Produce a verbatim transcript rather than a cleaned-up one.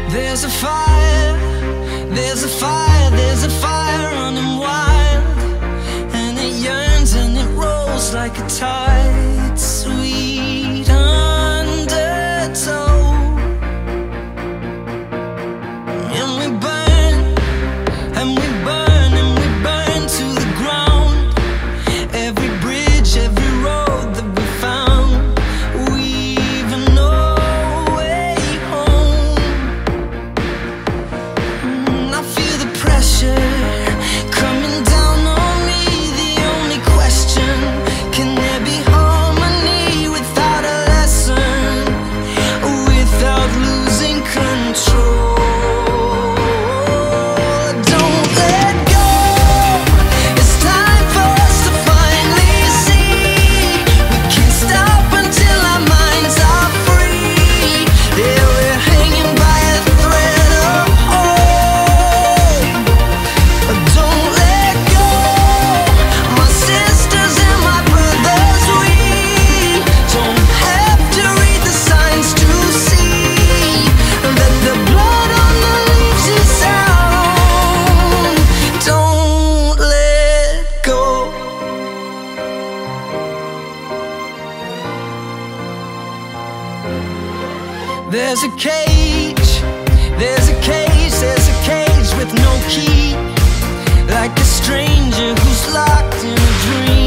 There's a fire, there's a fire, there's a fire running wild, and it yearns and it rolls like a tide, sweet undertow. And we burn, and we burn, and we burn to the ground. Every bridge, every road that we found, we've no way home. And I feel the pressure coming down on me. The only question, can there be harmony without a lesson, without losing control? Don't let go. It's time for us to finally see. We can't stop until our minds are free. Yeah, we're hanging by a thread of hope. Don't let go. My sisters and my brothers, we don't have to read the signs to see that the blood on the leaves is our own. Don't let go. There's a cage, there's a cage, there's a cage with no key, like a stranger who's locked in a dream.